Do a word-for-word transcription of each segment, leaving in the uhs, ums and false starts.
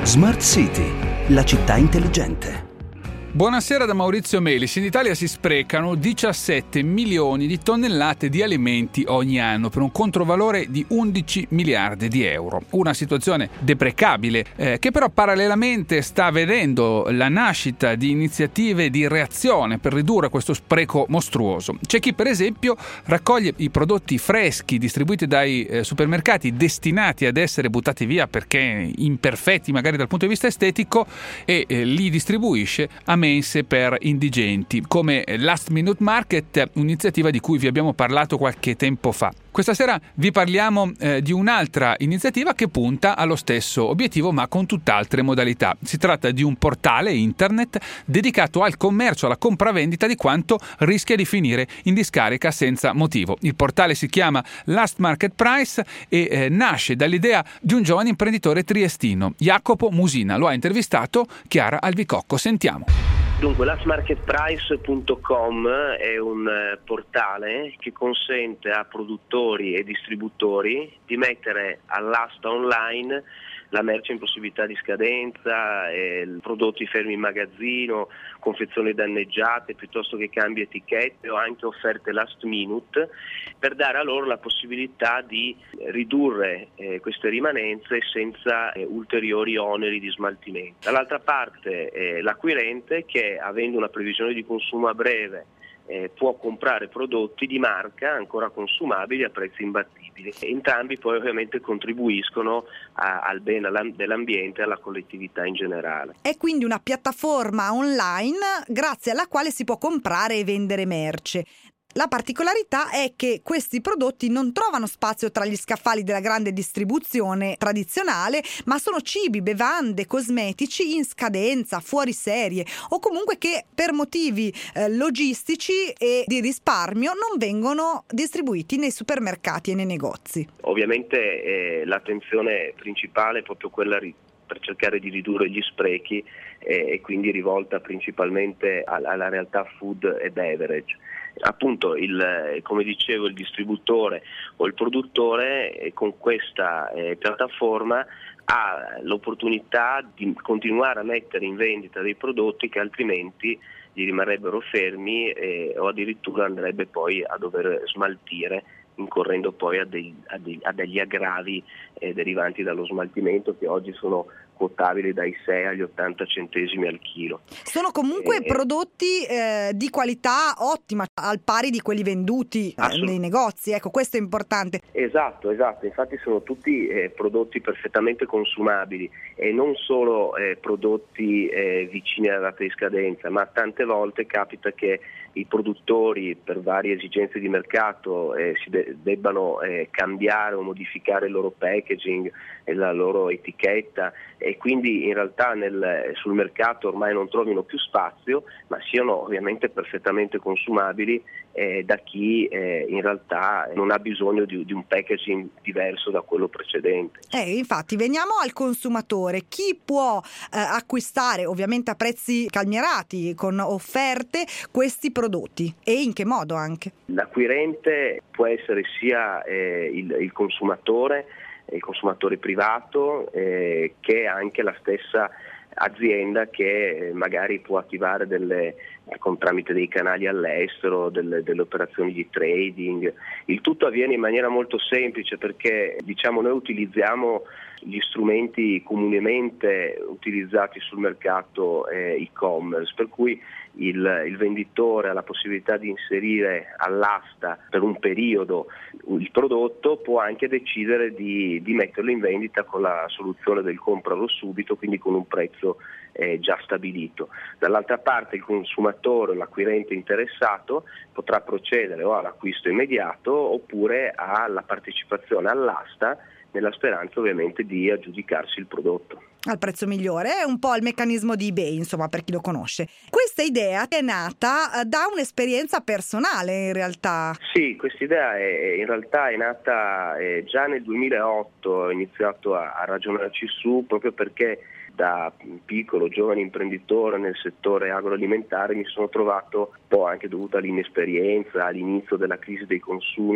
Smart City, la città intelligente. Buonasera da Maurizio Melis. In Italia si sprecano diciassette milioni di tonnellate di alimenti ogni anno per un controvalore di undici miliardi di euro. Una situazione deprecabile eh, che però parallelamente sta vedendo la nascita di iniziative di reazione per ridurre questo spreco mostruoso. C'è chi per esempio raccoglie i prodotti freschi distribuiti dai eh, supermercati destinati ad essere buttati via perché imperfetti magari dal punto di vista estetico e eh, li distribuisce a mense per indigenti, come Last Minute Market, un'iniziativa di cui vi abbiamo parlato qualche tempo fa. Questa sera vi parliamo eh, di un'altra iniziativa che punta allo stesso obiettivo ma con tutt'altre modalità. Si tratta di un portale internet dedicato al commercio, alla compravendita di quanto rischia di finire in discarica senza motivo. Il portale si chiama Last Market Price e eh, nasce dall'idea di un giovane imprenditore triestino, Jacopo Musina. Lo ha intervistato Chiara Albicocco. Sentiamo. Dunque, last market price punto com è un eh, portale che consente a produttori e distributori di mettere all'asta online la merce in possibilità di scadenza, eh, prodotti fermi in magazzino, confezioni danneggiate, piuttosto che cambi etichette o anche offerte last minute, per dare a loro la possibilità di ridurre eh, queste rimanenze senza eh, ulteriori oneri di smaltimento. Dall'altra parte eh, l'acquirente che, avendo una previsione di consumo a breve, Eh, può comprare prodotti di marca ancora consumabili a prezzi imbattibili. Entrambi poi ovviamente contribuiscono a, al bene dell'ambiente e alla collettività in generale. È quindi una piattaforma online grazie alla quale si può comprare e vendere merce. La particolarità è che questi prodotti non trovano spazio tra gli scaffali della grande distribuzione tradizionale, ma sono cibi, bevande, cosmetici in scadenza, fuori serie o comunque che per motivi eh, logistici e di risparmio non vengono distribuiti nei supermercati e nei negozi. Ovviamente eh, l'attenzione principale è proprio quella ri- per cercare di ridurre gli sprechi eh, e quindi rivolta principalmente alla, alla realtà food e beverage. Appunto, il, come dicevo, il distributore o il produttore eh, con questa eh, piattaforma ha l'opportunità di continuare a mettere in vendita dei prodotti che altrimenti gli rimarrebbero fermi eh, o addirittura andrebbe poi a dover smaltire, incorrendo poi a, dei, a, dei, a degli aggravi eh, derivanti dallo smaltimento che oggi sono quotabili dai sei agli ottanta centesimi al chilo. Sono comunque eh, prodotti eh, di qualità ottima, al pari di quelli venduti eh, nei negozi, ecco, questo è importante. Esatto, esatto, infatti sono tutti eh, prodotti perfettamente consumabili e non solo eh, prodotti eh, vicini alla data di scadenza, ma tante volte capita che i produttori per varie esigenze di mercato eh, si de- debbano eh, cambiare o modificare il loro packaging e la loro etichetta e quindi in realtà nel, sul mercato ormai non trovino più spazio, ma siano ovviamente perfettamente consumabili eh, da chi eh, in realtà non ha bisogno di, di un packaging diverso da quello precedente. Eh, infatti veniamo al consumatore. Chi può eh, acquistare ovviamente a prezzi calmierati con offerte questi prodotti e in che modo anche? L'acquirente può essere sia eh, il, il consumatore il consumatore privato eh, che anche la stessa azienda che magari può attivare delle, con tramite dei canali all'estero, delle, delle operazioni di trading. Il tutto avviene in maniera molto semplice perché diciamo noi utilizziamo gli strumenti comunemente utilizzati sul mercato eh, e-commerce, per cui il, il venditore ha la possibilità di inserire all'asta per un periodo il prodotto, può anche decidere di, di metterlo in vendita con la soluzione del compralo subito, quindi con un prezzo eh, già stabilito. Dall'altra parte il consumatore, l'acquirente interessato, potrà procedere o all'acquisto immediato oppure alla partecipazione all'asta, nella speranza ovviamente di aggiudicarsi il prodotto al prezzo migliore. È un po' il meccanismo di eBay, insomma, per chi lo conosce. Questa idea è nata da un'esperienza personale in realtà. Sì, questa idea è, in realtà è nata eh, già nel duemilaotto, ho iniziato a, a ragionarci su proprio perché da piccolo giovane imprenditore nel settore agroalimentare mi sono trovato, un po' anche dovuto all'inesperienza, all'inizio della crisi dei consumi,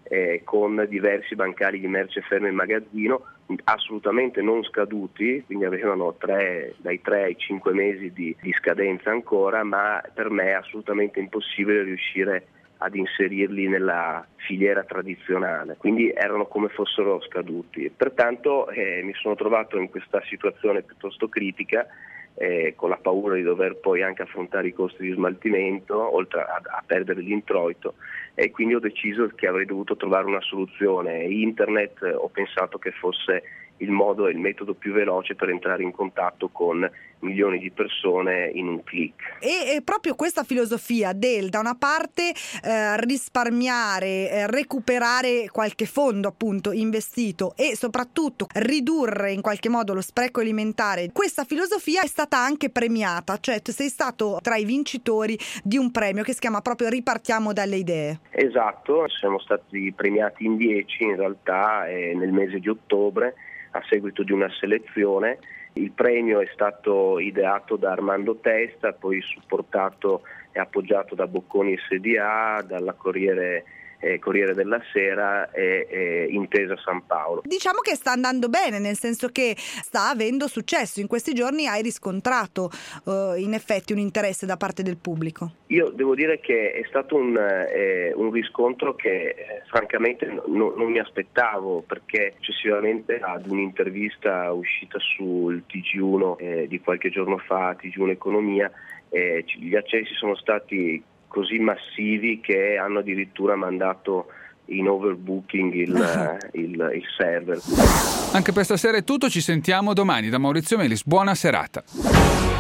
eh, con diversi bancali di merce ferma in magazzino, assolutamente non scaduti, quindi avevano tre, dai tre ai cinque mesi di, di scadenza ancora, ma per me è assolutamente impossibile riuscire ad inserirli nella filiera tradizionale, quindi erano come fossero scaduti. Pertanto eh, mi sono trovato in questa situazione piuttosto critica, eh, con la paura di dover poi anche affrontare i costi di smaltimento, oltre a, a perdere l'introito, e quindi ho deciso che avrei dovuto trovare una soluzione. Internet eh, ho pensato che fosse il modo e il metodo più veloce per entrare in contatto con milioni di persone in un click. E, e proprio questa filosofia del da una parte eh, risparmiare, eh, recuperare qualche fondo appunto investito e soprattutto ridurre in qualche modo lo spreco alimentare, questa filosofia è stata anche premiata, cioè tu sei stato tra i vincitori di un premio che si chiama proprio Ripartiamo dalle idee. Esatto, siamo stati premiati in dieci in realtà eh, nel mese di ottobre, a seguito di una selezione. Il premio è stato ideato da Armando Testa, poi supportato e appoggiato da Bocconi S D A, dalla Corriere, eh, Corriere della Sera e eh, Intesa San Paolo. Diciamo che sta andando bene, nel senso che sta avendo successo. In questi giorni hai riscontrato uh, in effetti un interesse da parte del pubblico. Io devo dire che è stato un, eh, un riscontro che eh, francamente no, non mi aspettavo, perché successivamente ad un'intervista uscita sul T G uno eh, di qualche giorno fa, T G uno Economia, eh, gli accessi sono stati così massivi che hanno addirittura mandato in overbooking il, il, il server. Anche per stasera è tutto, ci sentiamo domani. Da Maurizio Melis, buona serata.